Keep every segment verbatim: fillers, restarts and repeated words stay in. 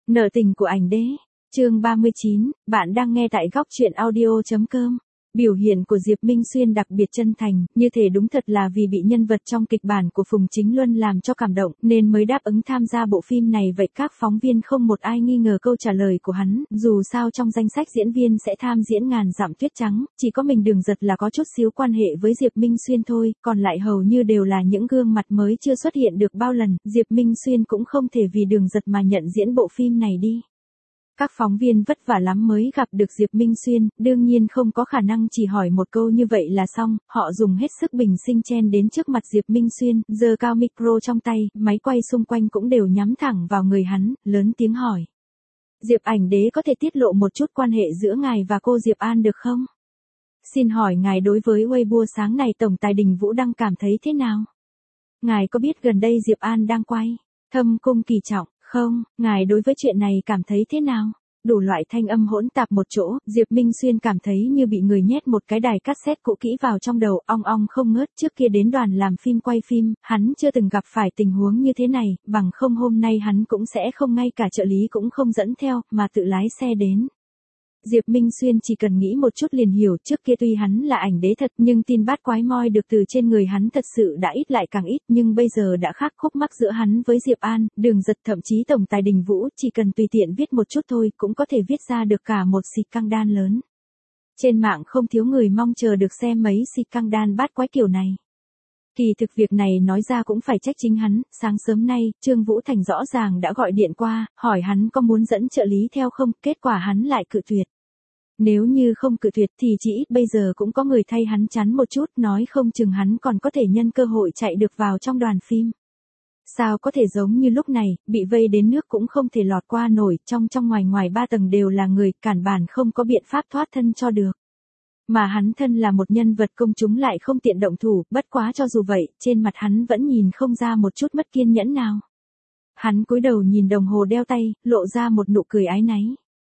Nợ tình của ảnh đế. Chương ba mươi chín, bạn đang nghe tại góc truyện audio chấm com. Biểu hiện của Diệp Minh Xuyên đặc biệt chân thành, như thể đúng thật là vì bị nhân vật trong kịch bản của Phùng Chính Luân làm cho cảm động, nên mới đáp ứng tham gia bộ phim này. Vậy các phóng viên không một ai nghi ngờ câu trả lời của hắn, dù sao trong danh sách diễn viên sẽ tham diễn Ngàn Dặm Tuyết Trắng, chỉ có mình Đường Giật là có chút xíu quan hệ với Diệp Minh Xuyên thôi, còn lại hầu như đều là những gương mặt mới chưa xuất hiện được bao lần. Diệp Minh Xuyên cũng không thể vì Đường Giật mà nhận diễn bộ phim này đi. Các phóng viên vất vả lắm mới gặp được Diệp Minh Xuyên, đương nhiên không có khả năng chỉ hỏi một câu như vậy là xong, họ dùng hết sức bình sinh chen đến trước mặt Diệp Minh Xuyên, giơ cao micro trong tay, máy quay xung quanh cũng đều nhắm thẳng vào người hắn, lớn tiếng hỏi. Diệp ảnh đế có thể tiết lộ một chút quan hệ giữa ngài và cô Diệp An được không? Xin hỏi ngài đối với Weibo sáng này Tổng Tài Đình Vũ Đăng cảm thấy thế nào? Ngài có biết gần đây Diệp An đang quay Thâm Cung Kỳ Trọng? Không, ngài đối với chuyện này cảm thấy thế nào? Đủ loại thanh âm hỗn tạp một chỗ, Diệp Minh Xuyên cảm thấy như bị người nhét một cái đài cassette cũ kỹ vào trong đầu, ong ong không ngớt. Trước kia đến đoàn làm phim quay phim, hắn chưa từng gặp phải tình huống như thế này, bằng không hôm nay hắn cũng sẽ không ngay cả trợ lý cũng không dẫn theo, mà tự lái xe đến. Diệp Minh Xuyên chỉ cần nghĩ một chút liền hiểu, trước kia tuy hắn là ảnh đế thật nhưng tin bát quái moi được từ trên người hắn thật sự đã ít lại càng ít, nhưng bây giờ đã khác. Khúc mắc giữa hắn với Diệp An, Đường Giật thậm chí Tổng Tài Đình Vũ chỉ cần tùy tiện viết một chút thôi cũng có thể viết ra được cả một xịt căng đan lớn. Trên mạng không thiếu người mong chờ được xem mấy xịt căng đan bát quái kiểu này. Kỳ thực việc này nói ra cũng phải trách chính hắn, sáng sớm nay, Trương Vũ Thành rõ ràng đã gọi điện qua, hỏi hắn có muốn dẫn trợ lý theo không, kết quả hắn lại cự tuyệt. Nếu như không cự tuyệt thì chỉ ít bây giờ cũng có người thay hắn chắn một chút, nói không chừng hắn còn có thể nhân cơ hội chạy được vào trong đoàn phim. Sao có thể giống như lúc này, bị vây đến nước cũng không thể lọt qua nổi, trong trong ngoài ngoài ba tầng đều là người, cản bản không có biện pháp thoát thân cho được. Mà hắn thân là một nhân vật công chúng lại không tiện động thủ, bất quá cho dù vậy, trên mặt hắn vẫn nhìn không ra một chút mất kiên nhẫn nào. Hắn cúi đầu nhìn đồng hồ đeo tay, lộ ra một nụ cười áy náy.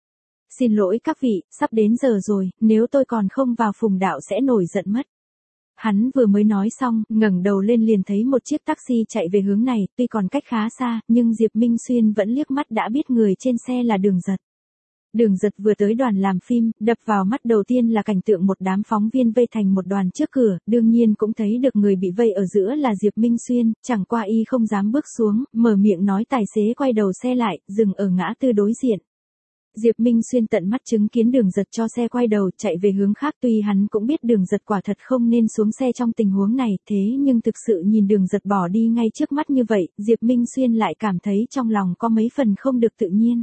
Xin lỗi các vị, sắp đến giờ rồi, nếu tôi còn không vào Phùng đạo sẽ nổi giận mất. Hắn vừa mới nói xong, ngẩng đầu lên liền thấy một chiếc taxi chạy về hướng này, tuy còn cách khá xa, nhưng Diệp Minh Xuyên vẫn liếc mắt đã biết người trên xe là Đường Giật. Đường Giật vừa tới đoàn làm phim, đập vào mắt đầu tiên là cảnh tượng một đám phóng viên vây thành một đoàn trước cửa, đương nhiên cũng thấy được người bị vây ở giữa là Diệp Minh Xuyên, chẳng qua y không dám bước xuống, mở miệng nói tài xế quay đầu xe lại, dừng ở ngã tư đối diện. Diệp Minh Xuyên tận mắt chứng kiến Đường Giật cho xe quay đầu chạy về hướng khác, tuy hắn cũng biết Đường Giật quả thật không nên xuống xe trong tình huống này, thế nhưng thực sự nhìn Đường Giật bỏ đi ngay trước mắt như vậy, Diệp Minh Xuyên lại cảm thấy trong lòng có mấy phần không được tự nhiên.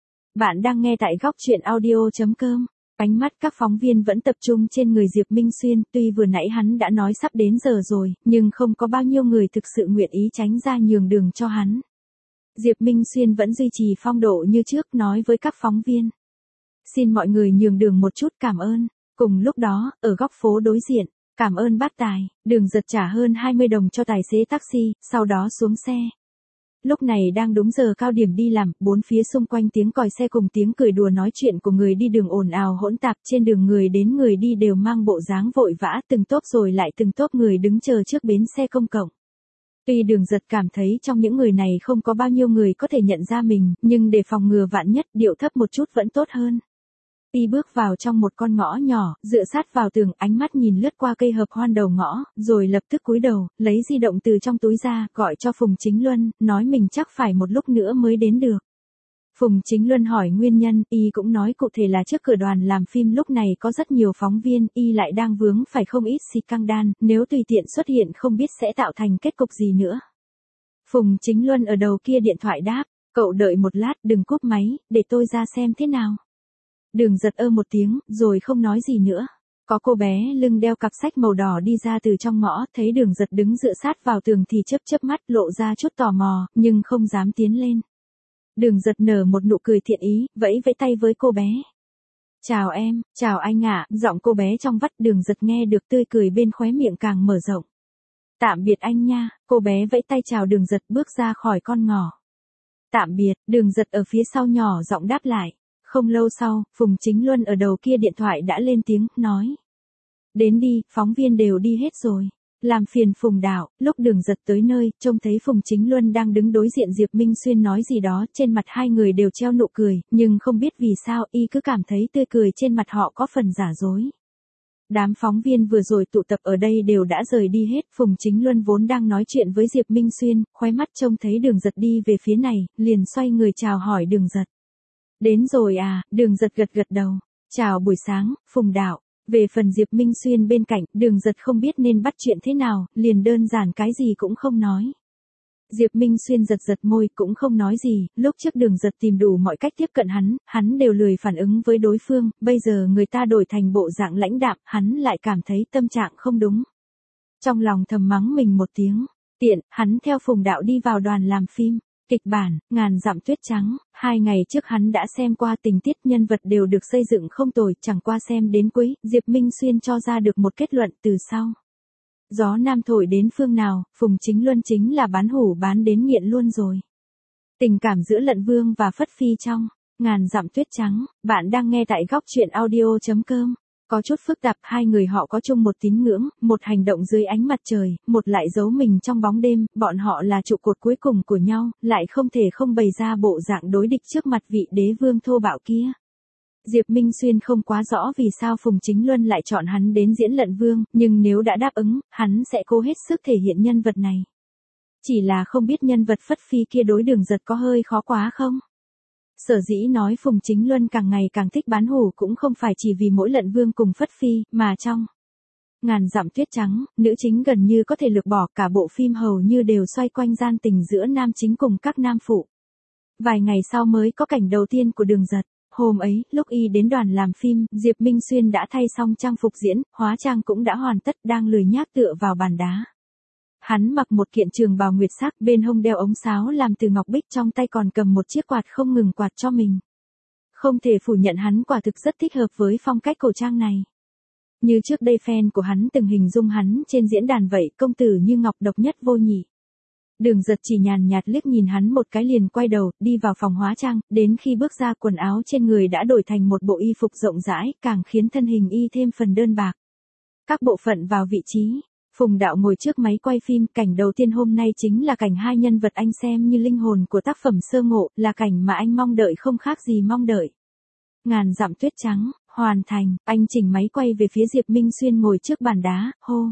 Bạn đang nghe tại góc truyện audio chấm com. Ánh mắt các phóng viên vẫn tập trung trên người Diệp Minh Xuyên, tuy vừa nãy hắn đã nói sắp đến giờ rồi, nhưng không có bao nhiêu người thực sự nguyện ý tránh ra nhường đường cho hắn. Diệp Minh Xuyên vẫn duy trì phong độ như trước, nói với các phóng viên. Xin mọi người nhường đường một chút, cảm ơn. Cùng lúc đó, ở góc phố đối diện, cảm ơn bác tài, Đường Giật trả hơn hai mươi đồng cho tài xế taxi, sau đó xuống xe. Lúc này đang đúng giờ cao điểm đi làm, bốn phía xung quanh tiếng còi xe cùng tiếng cười đùa nói chuyện của người đi đường ồn ào hỗn tạp, trên đường người đến người đi đều mang bộ dáng vội vã, từng tốp rồi lại từng tốp người đứng chờ trước bến xe công cộng. Tuy Đường Giật cảm thấy trong những người này không có bao nhiêu người có thể nhận ra mình, nhưng để phòng ngừa vạn nhất, điệu thấp một chút vẫn tốt hơn. Y bước vào trong một con ngõ nhỏ, dựa sát vào tường, ánh mắt nhìn lướt qua cây hợp hoan đầu ngõ, rồi lập tức cúi đầu, lấy di động từ trong túi ra, gọi cho Phùng Chính Luân, nói mình chắc phải một lúc nữa mới đến được. Phùng Chính Luân hỏi nguyên nhân, y cũng nói cụ thể là trước cửa đoàn làm phim lúc này có rất nhiều phóng viên, y lại đang vướng phải không ít xịt căng đan, nếu tùy tiện xuất hiện không biết sẽ tạo thành kết cục gì nữa. Phùng Chính Luân ở đầu kia điện thoại đáp, cậu đợi một lát, đừng cúp máy, để tôi ra xem thế nào. Đường Giật ơ một tiếng, rồi không nói gì nữa. Có cô bé lưng đeo cặp sách màu đỏ đi ra từ trong ngõ, thấy Đường Giật đứng dựa sát vào tường thì chớp chớp mắt, lộ ra chút tò mò, nhưng không dám tiến lên. Đường Giật nở một nụ cười thiện ý, vẫy vẫy tay với cô bé. Chào em, chào anh ạ, giọng cô bé trong vắt. Đường Giật nghe được tươi cười bên khóe miệng càng mở rộng. Tạm biệt anh nha, cô bé vẫy tay chào Đường Giật bước ra khỏi con ngõ. Tạm biệt, Đường Giật ở phía sau nhỏ giọng đáp lại. Không lâu sau, Phùng Chính Luân ở đầu kia điện thoại đã lên tiếng, nói. Đến đi, phóng viên đều đi hết rồi. Làm phiền Phùng đạo, lúc Đường Giật tới nơi, trông thấy Phùng Chính Luân đang đứng đối diện Diệp Minh Xuyên nói gì đó, trên mặt hai người đều treo nụ cười, nhưng không biết vì sao y cứ cảm thấy tươi cười trên mặt họ có phần giả dối. Đám phóng viên vừa rồi tụ tập ở đây đều đã rời đi hết, Phùng Chính Luân vốn đang nói chuyện với Diệp Minh Xuyên, khóe mắt trông thấy Đường Giật đi về phía này, liền xoay người chào hỏi Đường Giật. Đến rồi à, Đường Giật gật gật đầu. Chào buổi sáng, Phùng đạo. Về phần Diệp Minh Xuyên bên cạnh, Đường Giật không biết nên bắt chuyện thế nào, liền đơn giản cái gì cũng không nói. Diệp Minh Xuyên giật giật môi cũng không nói gì, lúc trước Đường Giật tìm đủ mọi cách tiếp cận hắn, hắn đều lười phản ứng với đối phương, bây giờ người ta đổi thành bộ dạng lãnh đạm, hắn lại cảm thấy tâm trạng không đúng. Trong lòng thầm mắng mình một tiếng, tiện, hắn theo Phùng đạo đi vào đoàn làm phim. Kịch bản, Ngàn dặm tuyết trắng, hai ngày trước hắn đã xem qua tình tiết nhân vật đều được xây dựng không tồi, chẳng qua xem đến cuối, Diệp Minh Xuyên cho ra được một kết luận từ sau. Gió nam thổi đến phương nào, Phùng Chính Luân chính là bán hủ bán đến nghiện luôn rồi. Tình cảm giữa Lận Vương và Phất Phi trong Ngàn dặm tuyết trắng, bạn đang nghe tại góc truyện audio chấm com. Có chút phức tạp, hai người họ có chung một tín ngưỡng, một hành động dưới ánh mặt trời, một lại giấu mình trong bóng đêm, bọn họ là trụ cột cuối cùng của nhau, lại không thể không bày ra bộ dạng đối địch trước mặt vị đế vương thô bạo kia. Diệp Minh Xuyên không quá rõ vì sao Phùng Chính Luân lại chọn hắn đến diễn Lận Vương, nhưng nếu đã đáp ứng, hắn sẽ cố hết sức thể hiện nhân vật này. Chỉ là không biết nhân vật Phất Phi kia đối Đường Giật có hơi khó quá không? Sở dĩ nói Phùng Chính Luân càng ngày càng thích bán hủ cũng không phải chỉ vì mỗi Lận Vương cùng Phất Phi, mà trong Ngàn dặm tuyết trắng, nữ chính gần như có thể lược bỏ, cả bộ phim hầu như đều xoay quanh gian tình giữa nam chính cùng các nam phụ. Vài ngày sau mới có cảnh đầu tiên của Đường Giật. Hôm ấy, lúc y đến đoàn làm phim, Diệp Minh Xuyên đã thay xong trang phục diễn, hóa trang cũng đã hoàn tất, đang lười nhác tựa vào bàn đá. Hắn mặc một kiện trường bào nguyệt sắc, bên hông đeo ống sáo làm từ ngọc bích, trong tay còn cầm một chiếc quạt không ngừng quạt cho mình. Không thể phủ nhận hắn quả thực rất thích hợp với phong cách cổ trang này. Như trước đây fan của hắn từng hình dung hắn trên diễn đàn vậy, công tử như ngọc, độc nhất vô nhị. Đường Giật chỉ nhàn nhạt liếc nhìn hắn một cái liền quay đầu, đi vào phòng hóa trang, đến khi bước ra quần áo trên người đã đổi thành một bộ y phục rộng rãi, càng khiến thân hình y thêm phần đơn bạc. Các bộ phận vào vị trí. Phùng đạo ngồi trước máy quay phim, cảnh đầu tiên hôm nay chính là cảnh hai nhân vật anh xem như linh hồn của tác phẩm sơ ngộ, là cảnh mà anh mong đợi không khác gì mong đợi. Ngàn dặm tuyết trắng, hoàn thành, anh chỉnh máy quay về phía Diệp Minh Xuyên ngồi trước bàn đá, hô.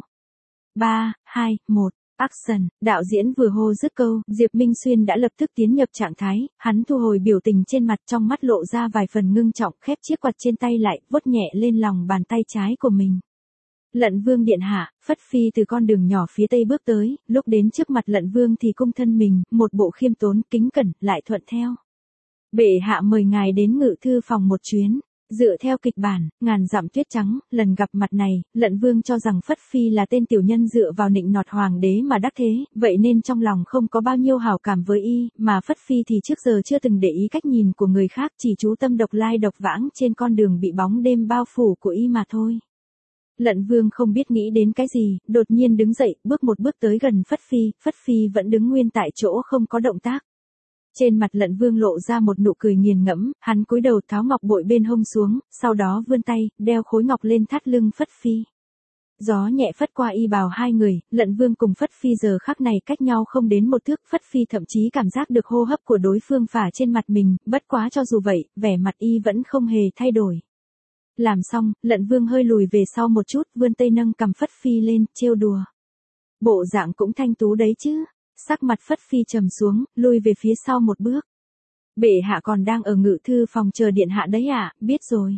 ba, hai, một, action, đạo diễn vừa hô dứt câu, Diệp Minh Xuyên đã lập tức tiến nhập trạng thái, hắn thu hồi biểu tình trên mặt, trong mắt lộ ra vài phần ngưng trọng, khép chiếc quạt trên tay lại, vuốt nhẹ lên lòng bàn tay trái của mình. Lận Vương điện hạ, Phất Phi từ con đường nhỏ phía tây bước tới, lúc đến trước mặt Lận Vương thì cung thân mình, một bộ khiêm tốn, kính cẩn, lại thuận theo. Bệ hạ mời ngài đến ngự thư phòng một chuyến. Dựa theo kịch bản, Ngàn dặm tuyết trắng, lần gặp mặt này, Lận Vương cho rằng Phất Phi là tên tiểu nhân dựa vào nịnh nọt hoàng đế mà đắc thế, vậy nên trong lòng không có bao nhiêu hảo cảm với y, mà Phất Phi thì trước giờ chưa từng để ý cách nhìn của người khác, chỉ chú tâm độc lai độc vãng trên con đường bị bóng đêm bao phủ của y mà thôi. Lận Vương không biết nghĩ đến cái gì, đột nhiên đứng dậy, bước một bước tới gần Phất Phi, Phất Phi vẫn đứng nguyên tại chỗ không có động tác. Trên mặt Lận Vương lộ ra một nụ cười nghiền ngẫm, hắn cúi đầu tháo ngọc bội bên hông xuống, sau đó vươn tay, đeo khối ngọc lên thắt lưng Phất Phi. Gió nhẹ phất qua y bào hai người, Lận Vương cùng Phất Phi giờ khắc này cách nhau không đến một thước, Phất Phi thậm chí cảm giác được hô hấp của đối phương phả trên mặt mình, bất quá cho dù vậy, vẻ mặt y vẫn không hề thay đổi. Làm xong, Lận Vương hơi lùi về sau một chút, vươn tay nâng cầm Phất Phi lên, trêu đùa. Bộ dạng cũng thanh tú đấy chứ. Sắc mặt Phất Phi trầm xuống, lui về phía sau một bước. Bệ hạ còn đang ở ngự thư phòng chờ điện hạ đấy ạ, à, biết rồi.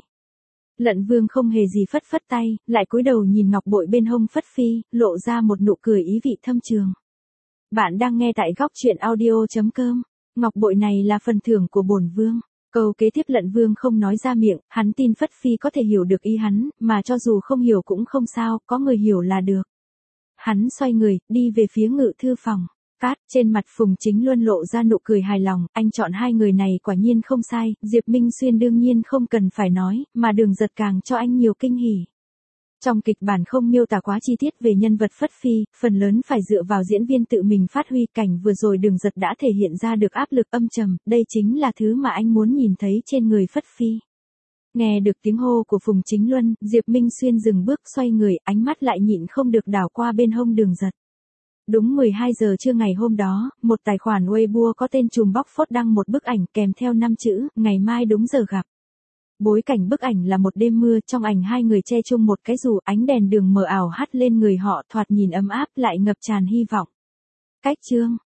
Lận Vương không hề gì phất phất tay, lại cúi đầu nhìn ngọc bội bên hông Phất Phi, lộ ra một nụ cười ý vị thâm trường. Bạn đang nghe tại góc truyện audio chấm com. Ngọc bội này là phần thưởng của bổn vương. Câu kế tiếp Lận Vương không nói ra miệng, hắn tin Phất Phi có thể hiểu được ý hắn, mà cho dù không hiểu cũng không sao, có người hiểu là được. Hắn xoay người, đi về phía ngự thư phòng. Cát, trên mặt Phùng Chính Luân lộ ra nụ cười hài lòng, anh chọn hai người này quả nhiên không sai, Diệp Minh Xuyên đương nhiên không cần phải nói, mà Đường Giật càng cho anh nhiều kinh hỉ. Trong kịch bản không miêu tả quá chi tiết về nhân vật Phất Phi, phần lớn phải dựa vào diễn viên tự mình phát huy, cảnh vừa rồi Đường Giật đã thể hiện ra được áp lực âm trầm, đây chính là thứ mà anh muốn nhìn thấy trên người Phất Phi. Nghe được tiếng hô của Phùng Chính Luân, Diệp Minh Xuyên dừng bước xoay người, ánh mắt lại nhịn không được đảo qua bên hông Đường Giật. Đúng mười hai giờ trưa ngày hôm đó, một tài khoản Weibo có tên Trùm Bóc Phốt đăng một bức ảnh kèm theo năm chữ, ngày mai đúng giờ gặp. Bối cảnh bức ảnh là một đêm mưa, trong ảnh hai người che chung một cái dù, ánh đèn đường mờ ảo hắt lên người họ, thoạt nhìn ấm áp lại ngập tràn hy vọng. Cách chương